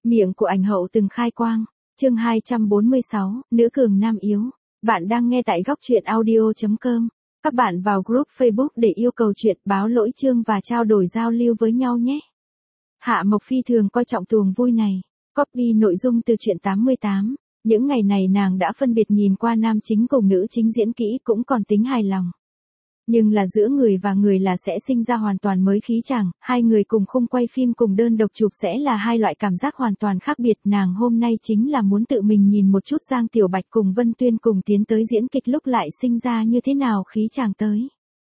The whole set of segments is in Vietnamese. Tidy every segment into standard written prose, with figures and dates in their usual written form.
Miệng của ảnh hậu từng khai quang. Chương 246, nữ cường nam yếu. Bạn đang nghe tại góc truyện audio.com. Các bạn vào group Facebook để yêu cầu chuyện, báo lỗi chương và trao đổi giao lưu với nhau nhé. Hạ Mộc phi thường coi trọng tuồng vui này. Copy nội dung từ truyện 88. Những ngày này nàng đã phân biệt nhìn qua nam chính cùng nữ chính diễn kỹ cũng còn tính hài lòng. Nhưng là giữa người và người là sẽ sinh ra hoàn toàn mới khí chàng, hai người cùng khung quay phim cùng đơn độc chụp sẽ là hai loại cảm giác hoàn toàn khác biệt. Nàng hôm nay chính là muốn tự mình nhìn một chút Giang Tiểu Bạch cùng Vân Tuyên cùng tiến tới diễn kịch lúc lại sinh ra như thế nào khí chàng tới.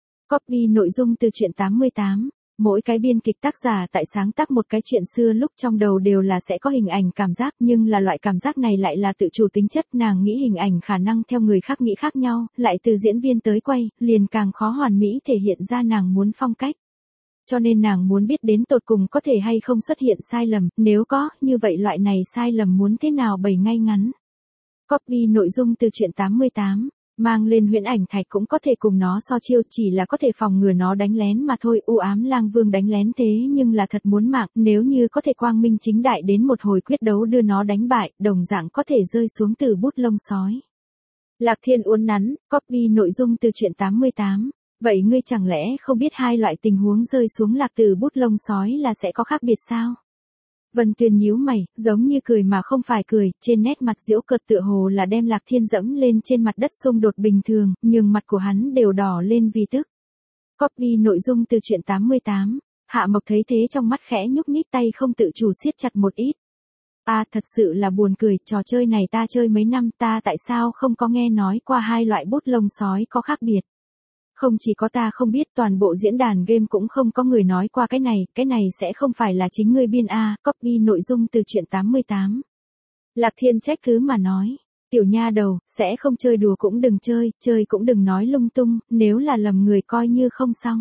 Copy nội dung từ truyện 88. Mỗi cái biên kịch tác giả tại sáng tác một cái chuyện xưa lúc trong đầu đều là sẽ có hình ảnh cảm giác, nhưng là loại cảm giác này lại là tự chủ tính chất. Nàng nghĩ hình ảnh khả năng theo người khác nghĩ khác nhau, lại từ diễn viên tới quay, liền càng khó hoàn mỹ thể hiện ra nàng muốn phong cách. Cho nên nàng muốn biết đến tột cùng có thể hay không xuất hiện sai lầm, nếu có, như vậy loại này sai lầm muốn thế nào bày ngay ngắn. Copy nội dung từ truyện 88. Mang lên huyễn ảnh thạch cũng có thể cùng nó so chiêu, chỉ là có thể phòng ngừa nó đánh lén mà thôi. U ám lang vương đánh lén thế nhưng là thật muốn mạng, nếu như có thể quang minh chính đại đến một hồi quyết đấu đưa nó đánh bại, đồng dạng có thể rơi xuống từ bút lông sói. Lạc Thiên uốn nắn, copy nội dung từ truyện 88. Vậy ngươi chẳng lẽ không biết hai loại tình huống rơi xuống lạc từ bút lông sói là sẽ có khác biệt sao? Vân Tuyên nhíu mày, giống như cười mà không phải cười, trên nét mặt giễu cợt tựa hồ là đem Lạc Thiên dẫm lên trên mặt đất xung đột bình thường, nhưng mặt của hắn đều đỏ lên vì tức. Copy nội dung từ truyện 88. Hạ Mộc thấy thế trong mắt khẽ nhúc nhích, tay không tự chủ siết chặt một ít. Thật sự là buồn cười, trò chơi này ta chơi mấy năm, ta tại sao không có nghe nói qua hai loại bút lông sói có khác biệt. Không chỉ có ta không biết, toàn bộ diễn đàn game cũng không có người nói qua cái này sẽ không phải là chính ngươi biên copy nội dung từ truyện 88. Lạc Thiên trách cứ mà nói, tiểu nha đầu, sẽ không chơi đùa cũng đừng chơi cũng đừng nói lung tung, nếu là lầm người coi như không xong.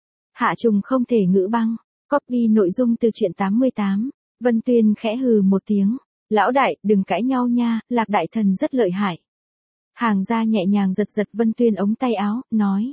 Hạ Trùng không thể ngữ băng, copy nội dung từ truyện 88. Vân Tuyên khẽ hừ một tiếng, lão đại, đừng cãi nhau nha, Lạc đại thần rất lợi hại. Hàng gia nhẹ nhàng giật giật Vân Tuyên ống tay áo, nói.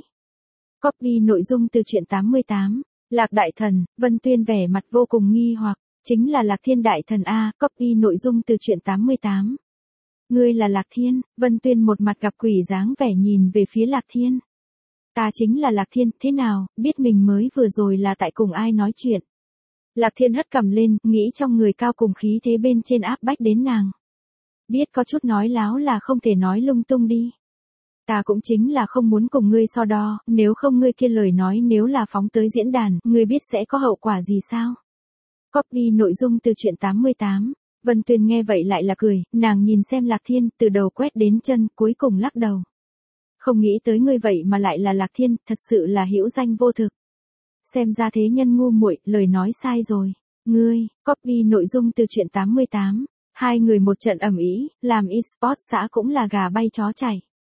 Copy nội dung từ truyện 88. Lạc đại thần, Vân Tuyên vẻ mặt vô cùng nghi hoặc, chính là Lạc Thiên đại thần copy nội dung từ truyện 88. Ngươi là Lạc Thiên, Vân Tuyên một mặt gặp quỷ dáng vẻ nhìn về phía Lạc Thiên. Ta chính là Lạc Thiên, thế nào, biết mình mới vừa rồi là tại cùng ai nói chuyện. Lạc Thiên hất cằm lên, nghĩ trong người cao cùng khí thế bên trên áp bách đến nàng. Biết có chút nói láo là không thể nói lung tung đi. Ta cũng chính là không muốn cùng ngươi so đo, nếu không ngươi kia lời nói nếu là phóng tới diễn đàn, ngươi biết sẽ có hậu quả gì sao? Copy nội dung từ truyện 88. Vân Tuyên nghe vậy lại là cười, nàng nhìn xem Lạc Thiên, từ đầu quét đến chân, cuối cùng lắc đầu. Không nghĩ tới ngươi vậy mà lại là Lạc Thiên, thật sự là hữu danh vô thực. Xem ra thế nhân ngu muội, lời nói sai rồi. Ngươi, copy nội dung từ truyện 88. Hai người một trận ầm ĩ, làm eSports xã cũng là gà bay chó chảy.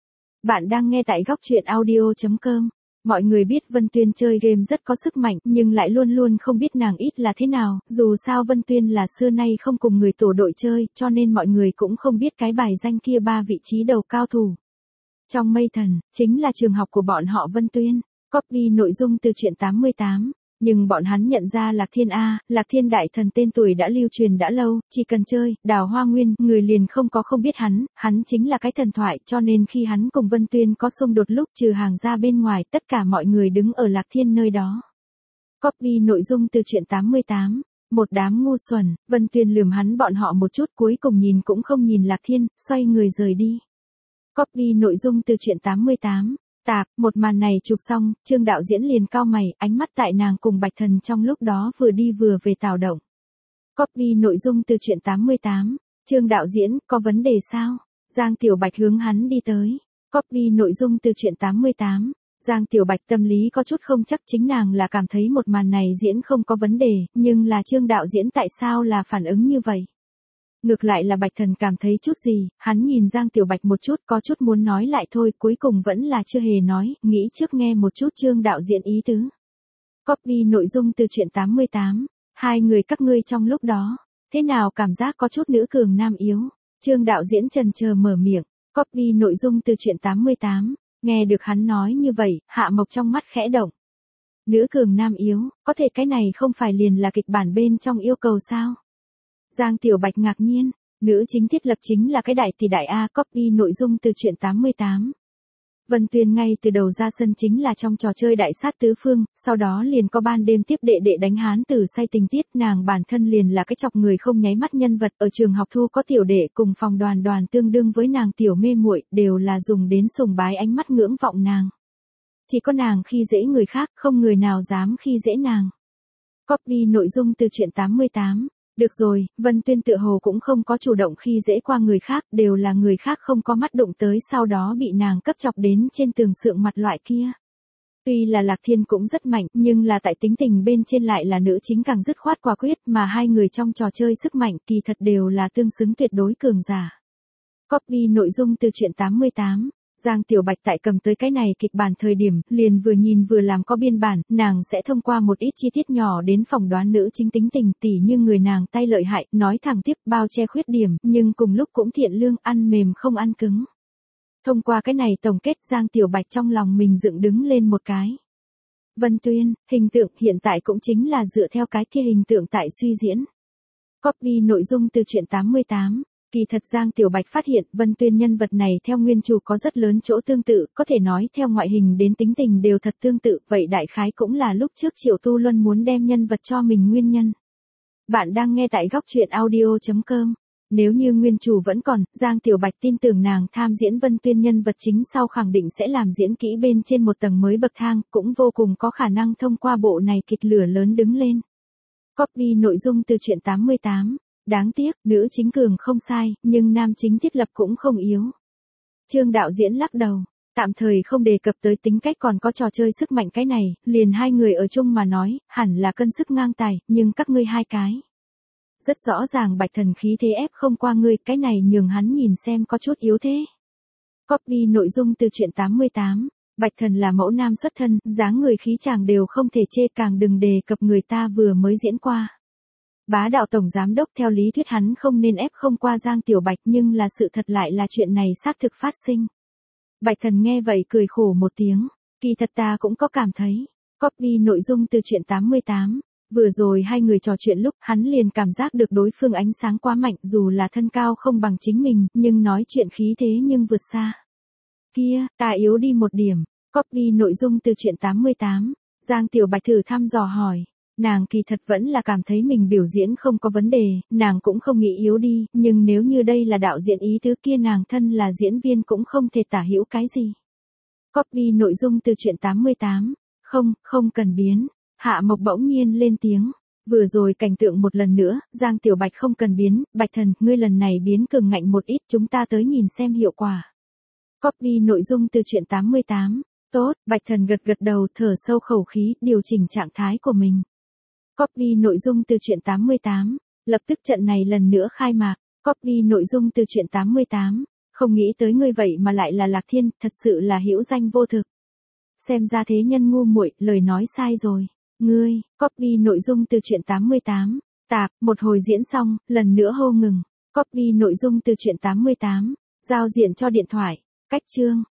Bạn đang nghe tại góc truyện audio.com. Mọi người biết Vân Tuyên chơi game rất có sức mạnh, nhưng lại luôn luôn không biết nàng ít là thế nào, dù sao Vân Tuyên là xưa nay không cùng người tổ đội chơi, cho nên mọi người cũng không biết cái bài danh kia ba vị trí đầu cao thủ. Trong mây thần, chính là trường học của bọn họ Vân Tuyên. Copy nội dung từ truyện 88. Nhưng bọn hắn nhận ra Lạc Thiên Lạc Thiên đại thần tên tuổi đã lưu truyền đã lâu, chỉ cần chơi, Đào Hoa Nguyên, người liền không biết hắn chính là cái thần thoại, cho nên khi hắn cùng Vân Tuyên có xung đột lúc trừ hàng ra bên ngoài, tất cả mọi người đứng ở Lạc Thiên nơi đó. Copy nội dung từ truyện 88. Một đám ngu xuẩn, Vân Tuyên lườm hắn bọn họ một chút, cuối cùng nhìn cũng không nhìn Lạc Thiên, xoay người rời đi. Copy nội dung từ truyện 88. Một màn này chụp xong, Trương đạo diễn liền cau mày, ánh mắt tại nàng cùng Bạch Thần trong lúc đó vừa đi vừa về tạo động. Copy nội dung từ truyện 88. Trương đạo diễn, có vấn đề sao? Giang Tiểu Bạch hướng hắn đi tới. Copy nội dung từ truyện 88. Giang Tiểu Bạch tâm lý có chút không chắc, chính nàng là cảm thấy một màn này diễn không có vấn đề, nhưng là Trương đạo diễn tại sao là phản ứng như vậy? Ngược lại là Bạch Thần cảm thấy chút gì, hắn nhìn Giang Tiểu Bạch một chút, có chút muốn nói lại thôi, cuối cùng vẫn là chưa hề nói, nghĩ trước nghe một chút Trương đạo diễn ý tứ. Copy nội dung từ truyện 88. Hai người các ngươi trong lúc đó, thế nào cảm giác có chút nữ cường nam yếu? Trương đạo diễn chần chờ mở miệng. Copy nội dung từ truyện 88. Nghe được hắn nói như vậy, Hạ Mộc trong mắt khẽ động. Nữ cường nam yếu, có thể cái này không phải liền là kịch bản bên trong yêu cầu sao? Giang Tiểu Bạch ngạc nhiên, nữ chính thiết lập chính là cái đại tỷ đại A, copy nội dung từ truyện 88. Vân Tuyên ngay từ đầu ra sân chính là trong trò chơi đại sát tứ phương, sau đó liền có ban đêm tiếp đệ đệ đánh hán tử say tình tiết, nàng bản thân liền là cái chọc người không nháy mắt nhân vật, ở trường học thu có tiểu đệ cùng phòng đoàn đoàn tương đương với nàng tiểu mê muội, đều là dùng đến sùng bái ánh mắt ngưỡng vọng nàng. Chỉ có nàng khi dễ người khác, không người nào dám khi dễ nàng. Copy nội dung từ truyện 88. Được rồi, Vân Tuyên tựa hồ cũng không có chủ động khi dễ qua người khác, đều là người khác không có mắt đụng tới sau đó bị nàng cấp chọc đến trên tường sượng mặt loại kia. Tuy là Lạc Thiên cũng rất mạnh, nhưng là tại tính tình bên trên lại là nữ chính càng dứt khoát quả quyết, mà hai người trong trò chơi sức mạnh kỳ thật đều là tương xứng tuyệt đối cường giả. Copy nội dung từ truyện 88. Giang Tiểu Bạch tại cầm tới cái này kịch bản thời điểm, liền vừa nhìn vừa làm có biên bản, nàng sẽ thông qua một ít chi tiết nhỏ đến phỏng đoán nữ chính tính tình, tỉ như người nàng tay lợi hại, nói thẳng tiếp bao che khuyết điểm, nhưng cùng lúc cũng thiện lương, ăn mềm không ăn cứng. Thông qua cái này tổng kết, Giang Tiểu Bạch trong lòng mình dựng đứng lên một cái. Vân Tuyên, hình tượng hiện tại cũng chính là dựa theo cái kia hình tượng tại suy diễn. Copy nội dung từ truyện 88. Kỳ thật Giang Tiểu Bạch phát hiện Vân Tuyên nhân vật này theo nguyên chủ có rất lớn chỗ tương tự, có thể nói theo ngoại hình đến tính tình đều thật tương tự, vậy đại khái cũng là lúc trước Triệu Tu Luân muốn đem nhân vật cho mình nguyên nhân. Bạn đang nghe tại góc truyện audio.com. Nếu như nguyên chủ vẫn còn, Giang Tiểu Bạch tin tưởng nàng tham diễn Vân Tuyên nhân vật chính sau khẳng định sẽ làm diễn kỹ bên trên một tầng mới bậc thang, cũng vô cùng có khả năng thông qua bộ này kịch lửa lớn đứng lên. Copy nội dung từ truyện 88. Đáng tiếc, nữ chính cường không sai, nhưng nam chính thiết lập cũng không yếu. Trương đạo diễn lắc đầu, tạm thời không đề cập tới tính cách còn có trò chơi sức mạnh cái này, liền hai người ở chung mà nói, hẳn là cân sức ngang tài, nhưng các ngươi hai cái. Rất rõ ràng Bạch Thần khí thế ép không qua ngươi, cái này nhường hắn nhìn xem có chút yếu thế. Copy nội dung từ truyện 88. Bạch Thần là mẫu nam xuất thân, dáng người khí chàng đều không thể chê, càng đừng đề cập người ta vừa mới diễn qua. Bá đạo tổng giám đốc, theo lý thuyết hắn không nên ép không qua Giang Tiểu Bạch, nhưng là sự thật lại là chuyện này xác thực phát sinh. Bạch Thần nghe vậy cười khổ một tiếng, kỳ thật ta cũng có cảm thấy. Copy nội dung từ truyện 88. Vừa rồi hai người trò chuyện lúc hắn liền cảm giác được đối phương ánh sáng quá mạnh, dù là thân cao không bằng chính mình, nhưng nói chuyện khí thế nhưng vượt xa. Kia, ta yếu đi một điểm. Copy nội dung từ truyện 88. Giang Tiểu Bạch thử thăm dò hỏi. Nàng kỳ thật vẫn là cảm thấy mình biểu diễn không có vấn đề, nàng cũng không nghĩ yếu đi, nhưng nếu như đây là đạo diễn ý tứ kia nàng thân là diễn viên cũng không thể tả hữu cái gì. Copy nội dung từ truyện 88. Không cần biến. Hạ Mộc bỗng nhiên lên tiếng. Vừa rồi cảnh tượng một lần nữa, Giang Tiểu Bạch không cần biến, Bạch Thần, ngươi lần này biến cường ngạnh một ít, chúng ta tới nhìn xem hiệu quả. Copy nội dung từ truyện 88. Tốt, Bạch Thần gật đầu, thở sâu khẩu khí, điều chỉnh trạng thái của mình. Copy nội dung từ truyện 88. Lập tức trận này lần nữa khai mạc. Copy nội dung từ truyện 88. Không nghĩ tới ngươi vậy mà lại là Lạc Thiên, thật sự là hữu danh vô thực. Xem ra thế nhân ngu muội, lời nói sai rồi. Ngươi, copy nội dung từ truyện 88. Tạp, một hồi diễn xong, lần nữa hô ngừng. Copy nội dung từ truyện 88. Giao diện cho điện thoại. Cách chương.